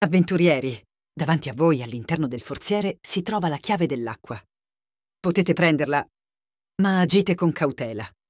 Avventurieri, davanti a voi all'interno del forziere si trova la chiave dell'acqua. Potete prenderla, ma agite con cautela.